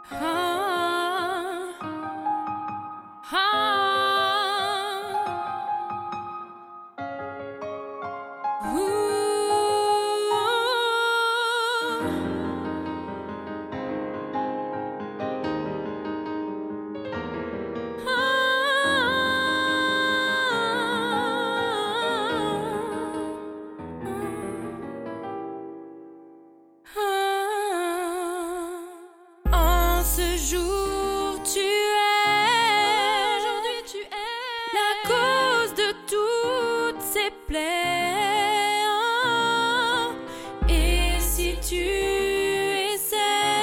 En ce jour, tu es. Aujourd'hui, tu es la cause de toutes ces plaies. Et si tu essaies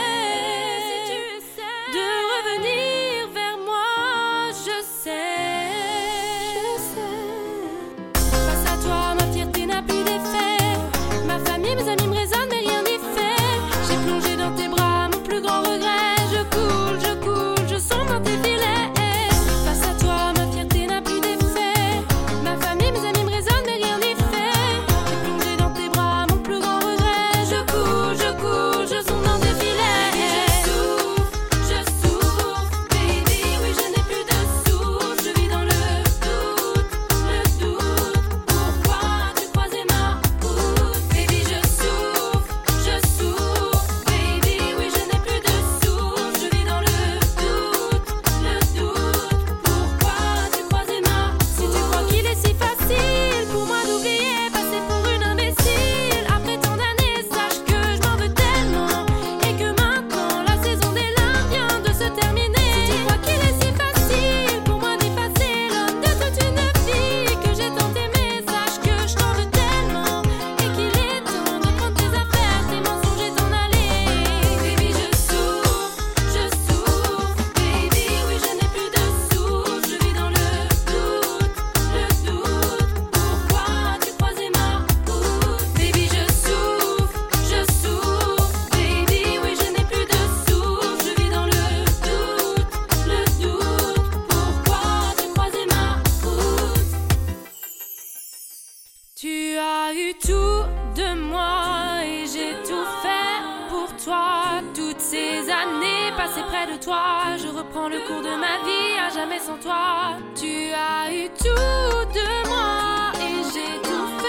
de revenir vers moi, je sais. Face à toi, ma fierté n'a plus d'effet. Ma famille, mes amis me raisonnent, mais rien n'y fait. J'ai plongé dans tes bras, mon plus grand regret. Je coule, je sombre dans tes filets. Face à toi, ma fierté n'a plus d'effet. Ma famille, mes amis me raisonnent, mais rien n'y fait. J'ai plongé dans tes bras, mon plus grand regret. Je coule, je sombre dans tes filets. Je souffre, baby, oui, je n'ai plus de souffle. Je vis dans le doute. Pourquoi tu croisais ma route? Baby, je souffre, baby, oui, je n'ai plus de souffle. Je vis dans le doute. Pourquoi tu croisais ma route? Si tu crois qu'il est si facile pour moi d'oublier, passer pour une imbécile après tant d'années, sache que je m'en veux tellement et que maintenant la saison des larmes vient de se terminer. Si tu crois qu'il est si facile pour moi d'effacer l'homme de toute une vie que j'ai tant aimé, sache que je t'en veux tellement et qu'il est temps de prendre tes affaires, tes mensonges et t'en aller. Baby, je souffre, baby, oui, je n'ai plus de souffle. Je vis dans le doute. Pourquoi tu croisais ma route? Baby, je souffre, baby, oui, je n'ai plus de souffle. Je vis dans le doute. Pourquoi tu croisais ma route? Tu as eu tout de moi et j'ai tout fait pour toi. Toutes ces années passées près de toi, je reprends le cours de ma vie à jamais sans toi. Tu as eu tout de moi et j'ai tout